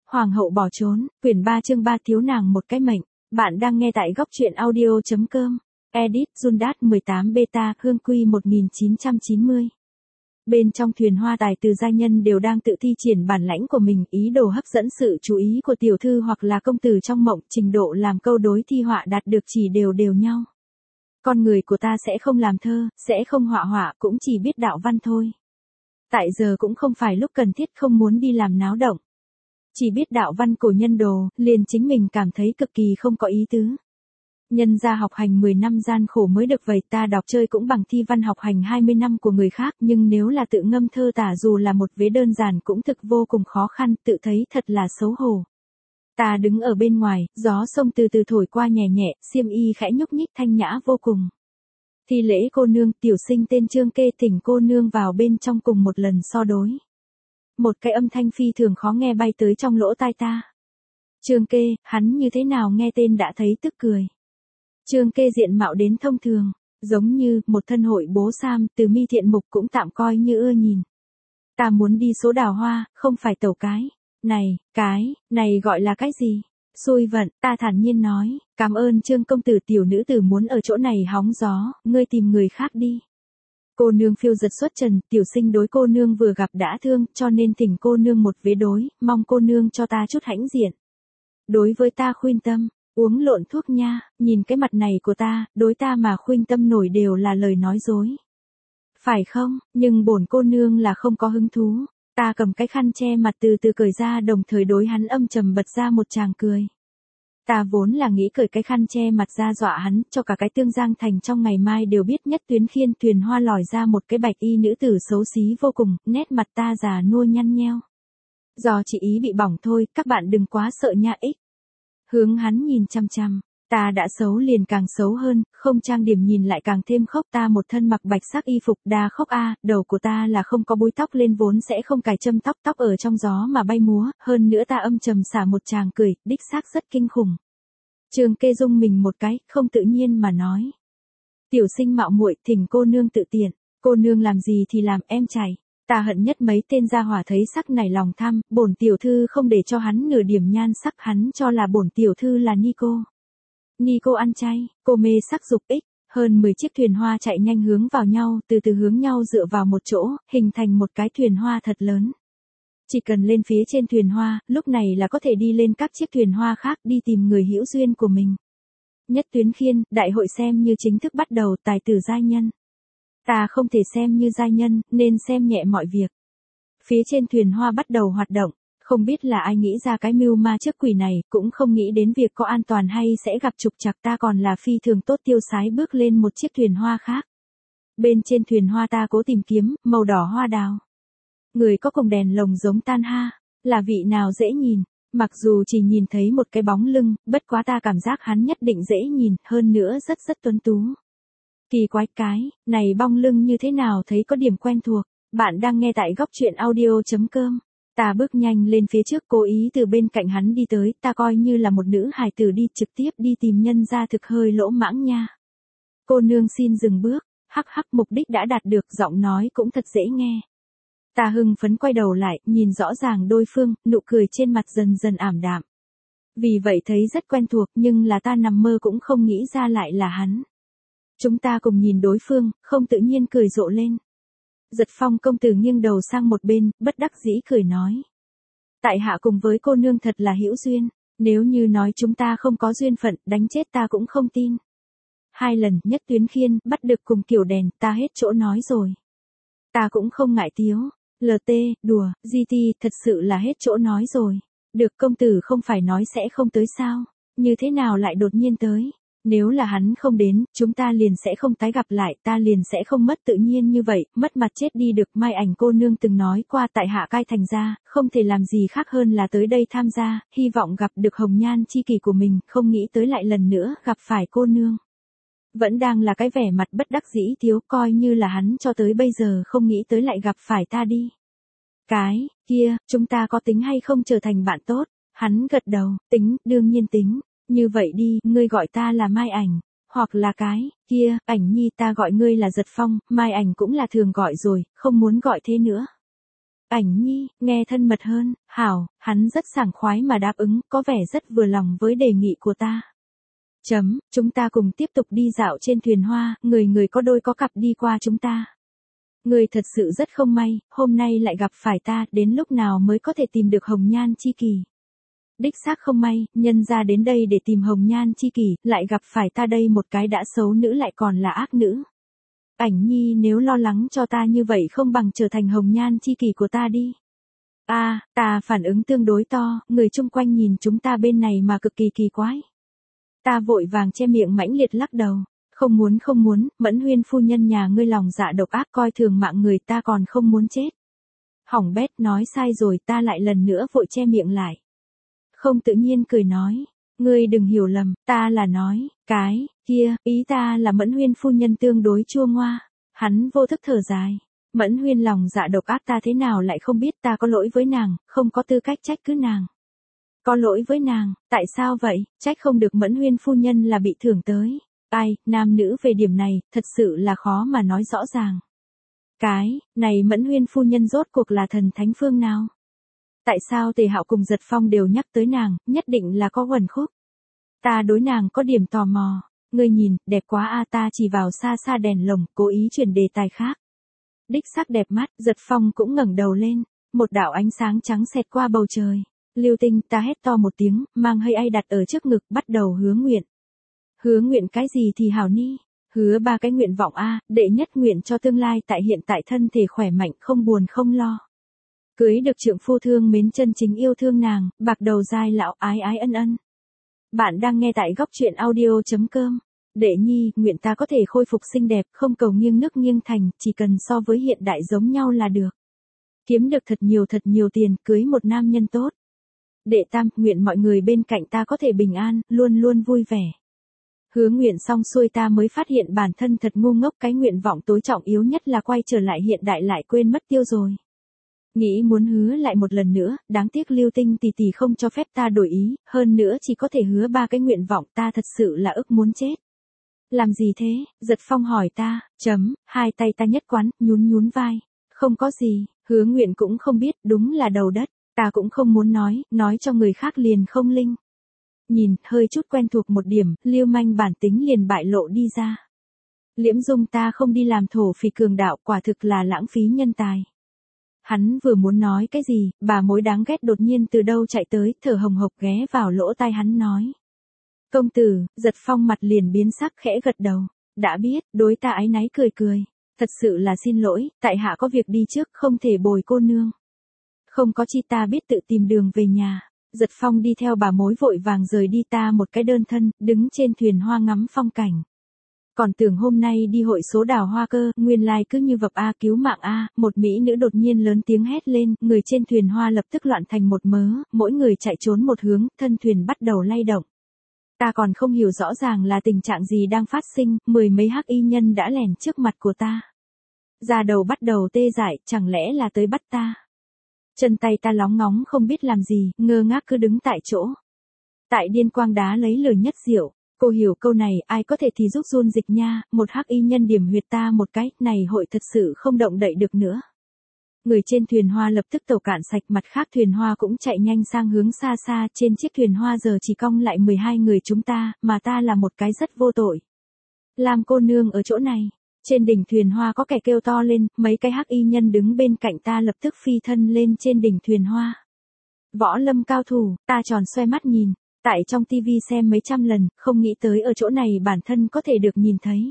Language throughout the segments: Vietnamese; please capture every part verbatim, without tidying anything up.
Hoàng hậu bỏ trốn, quyển ba chương ba thiếu nàng một cái mệnh. Bạn đang nghe tại góc truyện audio.com. Edit Jundat mười tám Beta Hương Quy một nghìn chín trăm chín mươi. Bên trong thuyền hoa tài từ gia nhân đều đang tự thi triển bản lãnh của mình, ý đồ hấp dẫn sự chú ý của tiểu thư hoặc là công tử trong mộng, trình độ làm câu đối thi họa đạt được chỉ đều đều nhau. Con người của ta sẽ không làm thơ, sẽ không họa họa, cũng chỉ biết đạo văn thôi. Tại giờ cũng không phải lúc cần thiết, không muốn đi làm náo động. Chỉ biết đạo văn cổ nhân đồ, liền chính mình cảm thấy cực kỳ không có ý tứ. Nhân ra học hành mười năm gian khổ mới được vậy, ta đọc chơi cũng bằng thi văn học hành hai mươi năm của người khác, nhưng nếu là tự ngâm thơ tả dù là một vế đơn giản cũng thực vô cùng khó khăn, tự thấy thật là xấu hổ. Ta đứng ở bên ngoài, gió sông từ từ thổi qua nhẹ nhẹ, xiêm y khẽ nhúc nhích thanh nhã vô cùng. Thi lễ cô nương, tiểu sinh tên Trương Kê, thỉnh cô nương vào bên trong cùng một lần so đối. Một cái âm thanh phi thường khó nghe bay tới trong lỗ tai ta. Trương Kê, hắn như thế nào nghe tên đã thấy tức cười. Trương Kê diện mạo đến thông thường, giống như một thân hội bố sam, từ mi thiện mục cũng tạm coi như ưa nhìn. Ta muốn đi số đào hoa, không phải tẩu cái. Này, cái, này gọi là cái gì? Xui vận, ta thản nhiên nói, cảm ơn Trương công tử, tiểu nữ tử muốn ở chỗ này hóng gió, ngươi tìm người khác đi. Cô nương phiêu giật xuất trần, tiểu sinh đối cô nương vừa gặp đã thương, cho nên thỉnh cô nương một vế đối, mong cô nương cho ta chút hãnh diện. Đối với ta khuyên tâm, uống lộn thuốc nha, nhìn cái mặt này của ta, đối ta mà khuyên tâm nổi đều là lời nói dối. Phải không, nhưng bổn cô nương là không có hứng thú. Ta cầm cái khăn che mặt từ từ cởi ra, đồng thời đối hắn âm trầm bật ra một tràng cười. Ta vốn là nghĩ cởi cái khăn che mặt ra dọa hắn, cho cả cái Tương Giang thành trong ngày mai đều biết Nhất Tuyến Khiên thuyền hoa lòi ra một cái bạch y nữ tử xấu xí vô cùng, nét mặt ta già nua nhăn nheo. Do chỉ ý bị bỏng thôi, các bạn đừng quá sợ nha ích. Hướng hắn nhìn chăm chăm, ta đã xấu liền càng xấu hơn, không trang điểm nhìn lại càng thêm khóc, ta một thân mặc bạch sắc y phục đa khóc a, đầu của ta là không có búi tóc lên vốn sẽ không cài châm tóc, tóc ở trong gió mà bay múa, hơn nữa ta âm trầm xả một tràng cười, đích xác rất kinh khủng. Trương Kê dung mình một cái, không tự nhiên mà nói. Tiểu sinh mạo muội, thỉnh cô nương tự tiện, cô nương làm gì thì làm, em chảy. Ta hận nhất mấy tên gia hỏa thấy sắc này lòng tham, bổn tiểu thư không để cho hắn nửa điểm nhan sắc, hắn cho là bổn tiểu thư là Nico. Nico ăn chay, cô mê sắc dục ích, hơn mười chiếc thuyền hoa chạy nhanh hướng vào nhau, từ từ hướng nhau dựa vào một chỗ, hình thành một cái thuyền hoa thật lớn. Chỉ cần lên phía trên thuyền hoa, lúc này là có thể đi lên các chiếc thuyền hoa khác đi tìm người hữu duyên của mình. Nhất Tuyến Khiên, đại hội xem như chính thức bắt đầu, tài tử giai nhân. Ta không thể xem như giai nhân, nên xem nhẹ mọi việc. Phía trên thuyền hoa bắt đầu hoạt động, không biết là ai nghĩ ra cái mưu ma trước quỷ này, cũng không nghĩ đến việc có an toàn hay sẽ gặp trục trặc, ta còn là phi thường tốt tiêu sái bước lên một chiếc thuyền hoa khác. Bên trên thuyền hoa ta cố tìm kiếm, màu đỏ hoa đào. Người có cùng đèn lồng giống tan ha, là vị nào dễ nhìn, mặc dù chỉ nhìn thấy một cái bóng lưng, bất quá ta cảm giác hắn nhất định dễ nhìn, hơn nữa rất rất tuấn tú. Kỳ quái cái, này bóng lưng như thế nào thấy có điểm quen thuộc, bạn đang nghe tại góc truyện audio.com. Ta bước nhanh lên phía trước, cố ý từ bên cạnh hắn đi tới, ta coi như là một nữ hài tử đi, trực tiếp đi tìm nhân ra thực hơi lỗ mãng nha. Cô nương xin dừng bước, hắc hắc, mục đích đã đạt được, giọng nói cũng thật dễ nghe. Ta hưng phấn quay đầu lại, nhìn rõ ràng đối phương, nụ cười trên mặt dần dần ảm đạm. Vì vậy thấy rất quen thuộc, nhưng là ta nằm mơ cũng không nghĩ ra lại là hắn. Chúng ta cùng nhìn đối phương, không tự nhiên cười rộ lên. Giật Phong công tử nghiêng đầu sang một bên, bất đắc dĩ cười nói. Tại hạ cùng với cô nương thật là hữu duyên, nếu như nói chúng ta không có duyên phận, đánh chết ta cũng không tin. Hai lần, Nhất Tuyến Khiên, bắt được cùng kiểu đèn, ta hết chỗ nói rồi. Ta cũng không ngại tiếu, lờ tê, đùa, giê tê, thật sự là hết chỗ nói rồi. Được, công tử không phải nói sẽ không tới sao, như thế nào lại đột nhiên tới. Nếu là hắn không đến, chúng ta liền sẽ không tái gặp lại, ta liền sẽ không mất tự nhiên như vậy, mất mặt chết đi được. Mai Ảnh cô nương từng nói qua, tại hạ cai thành ra, không thể làm gì khác hơn là tới đây tham gia, hy vọng gặp được hồng nhan chi kỷ của mình, không nghĩ tới lại lần nữa gặp phải cô nương. Vẫn đang là cái vẻ mặt bất đắc dĩ thiếu, coi như là hắn cho tới bây giờ không nghĩ tới lại gặp phải ta đi. Cái, kia, chúng ta có tính hay không trở thành bạn tốt? Hắn gật đầu, tính, đương nhiên tính. Như vậy đi, ngươi gọi ta là Mai Ảnh, hoặc là cái, kia, Ảnh nhi, ta gọi ngươi là Giật Phong, Mai Ảnh cũng là thường gọi rồi, không muốn gọi thế nữa. Ảnh Nhi, nghe thân mật hơn, hảo, hắn rất sảng khoái mà đáp ứng, có vẻ rất vừa lòng với đề nghị của ta. Chấm, chúng ta cùng tiếp tục đi dạo trên thuyền hoa, người người có đôi có cặp đi qua chúng ta. Người thật sự rất không may, hôm nay lại gặp phải ta, đến lúc nào mới có thể tìm được hồng nhan chi kỷ. Đích xác không may, nhân ra đến đây để tìm hồng nhan chi kỷ, lại gặp phải ta đây một cái đã xấu nữ lại còn là ác nữ. Ảnh Nhi nếu lo lắng cho ta như vậy không bằng trở thành hồng nhan chi kỷ của ta đi. A, à, ta phản ứng tương đối to, người chung quanh nhìn chúng ta bên này mà cực kỳ kỳ quái. Ta vội vàng che miệng mãnh liệt lắc đầu. Không muốn không muốn, Mẫn Huyên phu nhân nhà ngươi lòng dạ độc ác coi thường mạng người ta còn không muốn chết. Hỏng bét nói sai rồi ta lại lần nữa vội che miệng lại. Không tự nhiên cười nói, ngươi đừng hiểu lầm, ta là nói, cái, kia, ý ta là Mẫn Huyên phu nhân tương đối chua ngoa. Hắn vô thức thở dài. Mẫn Huyên lòng dạ độc ác ta thế nào lại không biết ta có lỗi với nàng, không có tư cách trách cứ nàng. Có lỗi với nàng, tại sao vậy, trách không được Mẫn Huyên phu nhân là bị thưởng tới. Ai, nam nữ về điểm này, thật sự là khó mà nói rõ ràng. Cái, này Mẫn Huyên phu nhân rốt cuộc là thần thánh phương nào? Tại sao Tề Hạo cùng Giật Phong đều nhắc tới nàng, nhất định là có uẩn khúc. Ta đối nàng có điểm tò mò, ngươi nhìn, đẹp quá a ta chỉ vào xa xa đèn lồng, cố ý chuyển đề tài khác. Đích xác đẹp mắt, Giật Phong cũng ngẩng đầu lên, một đạo ánh sáng trắng xẹt qua bầu trời. Lưu Tinh, ta hét to một tiếng, mang hơi ai đặt ở trước ngực, bắt đầu hứa nguyện. Hứa nguyện cái gì thì hảo ni, hứa ba cái nguyện vọng a, đệ nhất nguyện cho tương lai tại hiện tại thân thể khỏe mạnh không buồn không lo. Cưới được trượng phu thương mến chân chính yêu thương nàng, bạc đầu dai lão ái ái ân ân. Bạn đang nghe tại góc truyện audio.com. Đệ nhi, nguyện ta có thể khôi phục xinh đẹp, không cầu nghiêng nước nghiêng thành, chỉ cần so với hiện đại giống nhau là được. Kiếm được thật nhiều thật nhiều tiền, cưới một nam nhân tốt. Đệ tam, nguyện mọi người bên cạnh ta có thể bình an, luôn luôn vui vẻ. Hứa nguyện xong xuôi ta mới phát hiện bản thân thật ngu ngốc, cái nguyện vọng tối trọng yếu nhất là quay trở lại hiện đại lại quên mất tiêu rồi. Nghĩ muốn hứa lại một lần nữa, đáng tiếc Lưu Tinh tỷ tỷ không cho phép ta đổi ý, hơn nữa chỉ có thể hứa ba cái nguyện vọng, ta thật sự là ức muốn chết. Làm gì thế? Giật Phong hỏi ta, chấm, hai tay ta nhất quán, nhún nhún vai. Không có gì, hứa nguyện cũng không biết, đúng là đầu đất, ta cũng không muốn nói, nói cho người khác liền không linh. Nhìn, hơi chút quen thuộc một điểm, lưu manh bản tính liền bại lộ đi ra. Liễm Dung ta không đi làm thổ phỉ cường đạo, quả thực là lãng phí nhân tài. Hắn vừa muốn nói cái gì, bà mối đáng ghét đột nhiên từ đâu chạy tới, thở hồng hộc ghé vào lỗ tai hắn nói. Công tử, Giật Phong mặt liền biến sắc khẽ gật đầu. Đã biết, đối ta áy náy cười cười. Thật sự là xin lỗi, tại hạ có việc đi trước, không thể bồi cô nương. Không có chi ta biết tự tìm đường về nhà. Giật Phong đi theo bà mối vội vàng rời đi, ta một cái đơn thân, đứng trên thuyền hoa ngắm phong cảnh. Còn tưởng hôm nay đi hội số đào hoa cơ, nguyên lai cứ như vập a cứu mạng a, một mỹ nữ đột nhiên lớn tiếng hét lên, người trên thuyền hoa lập tức loạn thành một mớ, mỗi người chạy trốn một hướng, thân thuyền bắt đầu lay động. Ta còn không hiểu rõ ràng là tình trạng gì đang phát sinh, mười mấy hắc y nhân đã lèn trước mặt của ta. Da đầu bắt đầu tê dại, chẳng lẽ là tới bắt ta. Chân tay ta lóng ngóng không biết làm gì, ngơ ngác cứ đứng tại chỗ. Tại điên quang đá lấy lửa nhất diệu, cô hiểu câu này, ai có thể thì giúp run dịch nha, một hắc y nhân điểm huyệt ta một cái, này hội thật sự không động đậy được nữa. Người trên thuyền hoa lập tức tàu cạn sạch, mặt khác thuyền hoa cũng chạy nhanh sang hướng xa xa, trên chiếc thuyền hoa giờ chỉ cong lại mười hai người chúng ta, mà ta là một cái rất vô tội. Làm cô nương ở chỗ này. Trên đỉnh thuyền hoa có kẻ kêu to lên, mấy cái hắc y nhân đứng bên cạnh ta lập tức phi thân lên trên đỉnh thuyền hoa. Võ lâm cao thủ, ta tròn xoe mắt nhìn, tại trong tivi xem mấy trăm lần, không nghĩ tới ở chỗ này bản thân có thể được nhìn thấy.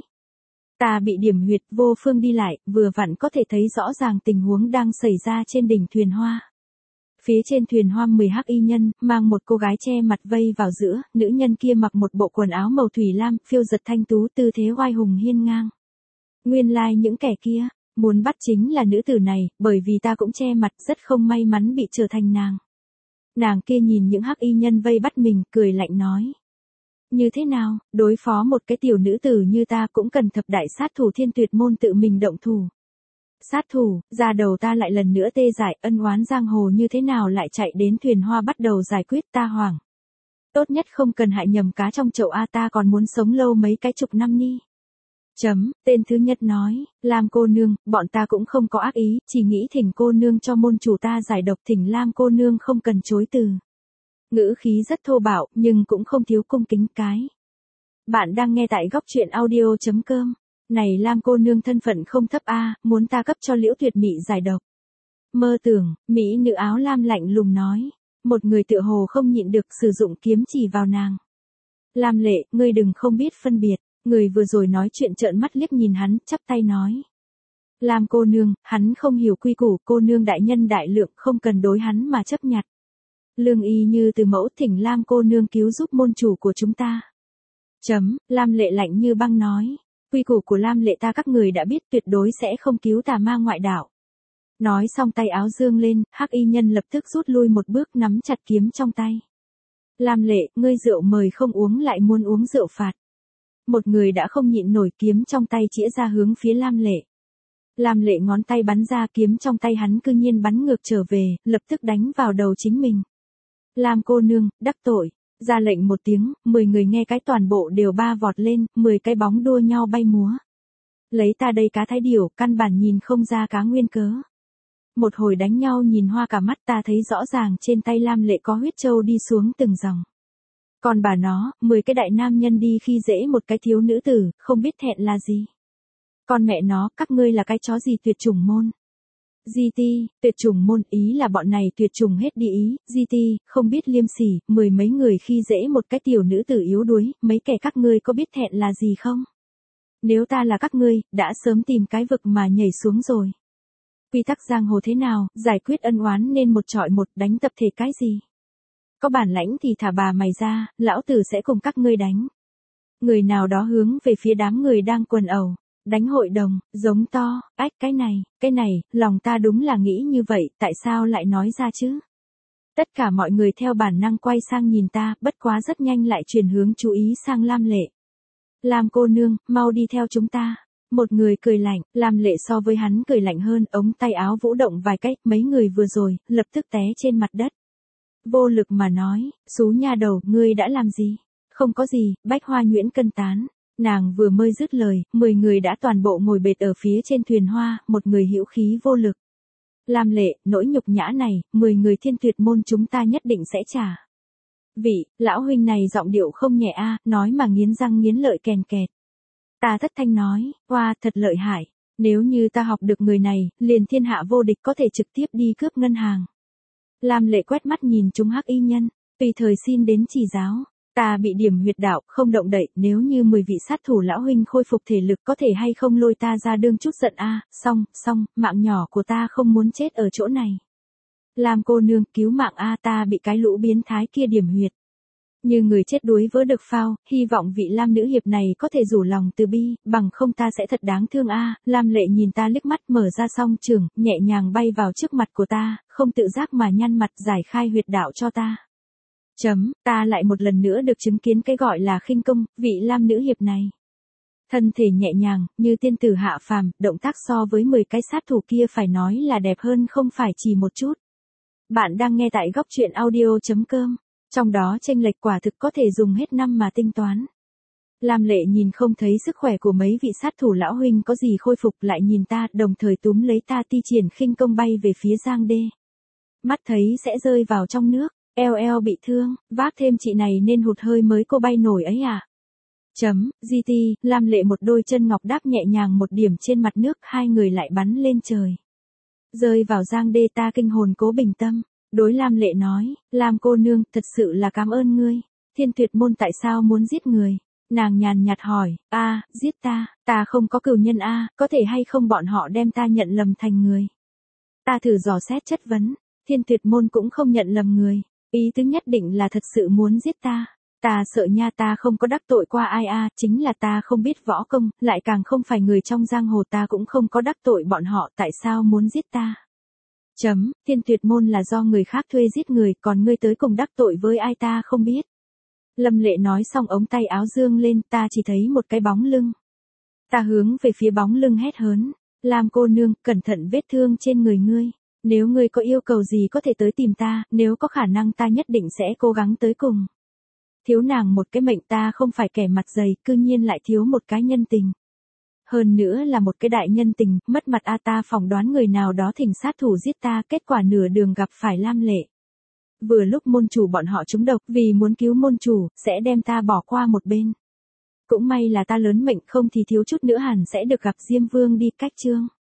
Ta bị điểm huyệt vô phương đi lại, vừa vặn có thể thấy rõ ràng tình huống đang xảy ra trên đỉnh thuyền hoa. Phía trên thuyền hoa mười hắc y nhân, mang một cô gái che mặt vây vào giữa, nữ nhân kia mặc một bộ quần áo màu thủy lam, phiêu giật thanh tú, tư thế oai hùng hiên ngang. Nguyên lai like những kẻ kia, muốn bắt chính là nữ tử này, bởi vì ta cũng che mặt, rất không may mắn bị trở thành nàng. Nàng kia nhìn những hắc y nhân vây bắt mình, cười lạnh nói. Như thế nào, đối phó một cái tiểu nữ tử như ta cũng cần thập đại sát thủ thiên tuyệt môn tự mình động thủ. Sát thủ, ra đầu ta lại lần nữa tê dại, ân oán giang hồ như thế nào lại chạy đến thuyền hoa bắt đầu giải quyết, ta hoảng. Tốt nhất không cần hại nhầm cá trong chậu a, ta còn muốn sống lâu mấy cái chục năm ni. Chấm, tên thứ nhất nói, Lam cô nương, bọn ta cũng không có ác ý, chỉ nghĩ thỉnh cô nương cho môn chủ ta giải độc, thỉnh Lam cô nương không cần chối từ. Ngữ khí rất thô bạo, nhưng cũng không thiếu cung kính cái. Bạn đang nghe tại góc truyện audio.com. Này Lam cô nương thân phận không thấp a, muốn ta cấp cho Liễu Tuyệt Mị giải độc. Mơ tưởng, mỹ nữ áo lam lạnh lùng nói. Một người tựa hồ không nhịn được sử dụng kiếm chỉ vào nàng. Lam Lệ, ngươi đừng không biết phân biệt. Người vừa rồi nói chuyện trợn mắt liếc nhìn hắn, chắp tay nói. Lam cô nương, hắn không hiểu quy củ, cô nương đại nhân đại lượng, không cần đối hắn mà chấp nhặt. Lương y như từ mẫu, thỉnh Lam cô nương cứu giúp môn chủ của chúng ta. Chấm, Lam Lệ lạnh như băng nói. Quy củ của Lam Lệ ta các người đã biết, tuyệt đối sẽ không cứu tà ma ngoại đạo. Nói xong tay áo dương lên, hắc y nhân lập tức rút lui một bước, nắm chặt kiếm trong tay. Lam Lệ, ngươi rượu mời không uống lại muốn uống rượu phạt. Một người đã không nhịn nổi, kiếm trong tay chĩa ra hướng phía Lam Lệ. Lam Lệ ngón tay bắn ra, kiếm trong tay hắn cư nhiên bắn ngược trở về, lập tức đánh vào đầu chính mình. Lam cô nương, đắc tội. Ra lệnh một tiếng, mười người nghe cái toàn bộ đều ba vọt lên, mười cái bóng đua nhau bay múa. Lấy ta đây cá thái điểu, căn bản nhìn không ra cá nguyên cớ. Một hồi đánh nhau nhìn hoa cả mắt, ta thấy rõ ràng trên tay Lam Lệ có huyết châu đi xuống từng dòng. Còn bà nó, mười cái đại nam nhân đi khi dễ một cái thiếu nữ tử, không biết thẹn là gì. Con mẹ nó, các ngươi là cái chó gì tuyệt chủng môn. giê tê, tuyệt chủng môn, ý là bọn này tuyệt chủng hết đi ý, giê tê, không biết liêm sỉ, mười mấy người khi dễ một cái tiểu nữ tử yếu đuối, mấy kẻ các ngươi có biết thẹn là gì không? Nếu ta là các ngươi, đã sớm tìm cái vực mà nhảy xuống rồi. Quy tắc giang hồ thế nào, giải quyết ân oán nên một trọi một, đánh tập thể cái gì? Có bản lãnh thì thả bà mày ra, lão tử sẽ cùng các ngươi đánh. Người nào đó hướng về phía đám người đang quần ẩu, đánh hội đồng, giống to, ách cái này, cái này, lòng ta đúng là nghĩ như vậy, tại sao lại nói ra chứ? Tất cả mọi người theo bản năng quay sang nhìn ta, bất quá rất nhanh lại chuyển hướng chú ý sang Lam Lệ. Lam cô nương, mau đi theo chúng ta. Một người cười lạnh, Lam Lệ so với hắn cười lạnh hơn, ống tay áo vũ động vài cách, mấy người vừa rồi, lập tức té trên mặt đất. Vô lực mà nói, xú nha đầu, ngươi đã làm gì? Không có gì, bách hoa nhuyễn cân tán. Nàng vừa mới dứt lời, mười người đã toàn bộ ngồi bệt ở phía trên thuyền hoa, một người hữu khí vô lực. Lam Lệ, nỗi nhục nhã này, mười người thiên tuyệt môn chúng ta nhất định sẽ trả. Vị, lão huynh này giọng điệu không nhẹ a, nói mà nghiến răng nghiến lợi kèn kẹt. Ta thất thanh nói, oa, thật lợi hại. Nếu như ta học được người này, liền thiên hạ vô địch, có thể trực tiếp đi cướp ngân hàng. Lam Lệ quét mắt nhìn chúng hắc y nhân, tùy thời xin đến chỉ giáo. Ta bị điểm huyệt đạo, không động đậy, nếu như mười vị sát thủ lão huynh khôi phục thể lực có thể hay không lôi ta ra đương chút giận a, xong, xong, mạng nhỏ của ta không muốn chết ở chỗ này. Lam cô nương, cứu mạng a, ta bị cái lũ biến thái kia điểm huyệt. Như người chết đuối vỡ được phao, hy vọng vị Lam nữ hiệp này có thể rủ lòng từ bi, bằng không ta sẽ thật đáng thương a. Lam Lệ nhìn ta liếc mắt, mở ra song trường, nhẹ nhàng bay vào trước mặt của ta, không tự giác mà nhăn mặt giải khai huyệt đạo cho ta. Chấm, ta lại một lần nữa được chứng kiến cái gọi là khinh công, vị Lam nữ hiệp này. Thân thể nhẹ nhàng, như tiên tử hạ phàm, động tác so với mười cái sát thủ kia phải nói là đẹp hơn không phải chỉ một chút. Bạn đang nghe tại góc truyện audio.com, trong đó chênh lệch quả thực có thể dùng hết năm mà tinh toán. Lam Lệ nhìn không thấy sức khỏe của mấy vị sát thủ lão huynh có gì khôi phục, lại nhìn ta, đồng thời túm lấy ta ti triển khinh công bay về phía giang đê. Mắt thấy sẽ rơi vào trong nước. Eo eo bị thương, vác thêm chị này nên hụt hơi mới cô bay nổi ấy à. Chấm, giê tê, Lam Lệ một đôi chân ngọc đáp nhẹ nhàng một điểm trên mặt nước, hai người lại bắn lên trời. Rơi vào giang đê, ta kinh hồn cố bình tâm, đối Lam Lệ nói, Lam cô nương, thật sự là cảm ơn ngươi, thiên tuyệt môn tại sao muốn giết người? Nàng nhàn nhạt hỏi, a, giết ta, ta không có cừu nhân a, có thể hay không bọn họ đem ta nhận lầm thành người? Ta thử dò xét chất vấn, thiên tuyệt môn cũng không nhận lầm người. Ý tứ nhất định là thật sự muốn giết ta. Ta sợ nha, ta không có đắc tội qua ai a, chính là ta không biết võ công, lại càng không phải người trong giang hồ, ta cũng không có đắc tội bọn họ, tại sao muốn giết ta? Chấm, thiên tuyệt môn là do người khác thuê giết người, còn ngươi tới cùng đắc tội với ai ta không biết. Lâm Lệ nói xong ống tay áo dương lên, ta chỉ thấy một cái bóng lưng. Ta hướng về phía bóng lưng hét hớn, Lam cô nương, cẩn thận vết thương trên người ngươi. Nếu ngươi có yêu cầu gì có thể tới tìm ta, nếu có khả năng ta nhất định sẽ cố gắng tới cùng. Thiếu nàng một cái mệnh, ta không phải kẻ mặt dày, cư nhiên lại thiếu một cái nhân tình. Hơn nữa là một cái đại nhân tình, mất mặt a ta phỏng đoán người nào đó thỉnh sát thủ giết ta, kết quả nửa đường gặp phải Lam Lệ. Vừa lúc môn chủ bọn họ trúng độc, vì muốn cứu môn chủ, sẽ đem ta bỏ qua một bên. Cũng may là ta lớn mệnh, không thì thiếu chút nữa hẳn sẽ được gặp Diêm Vương đi cách chương.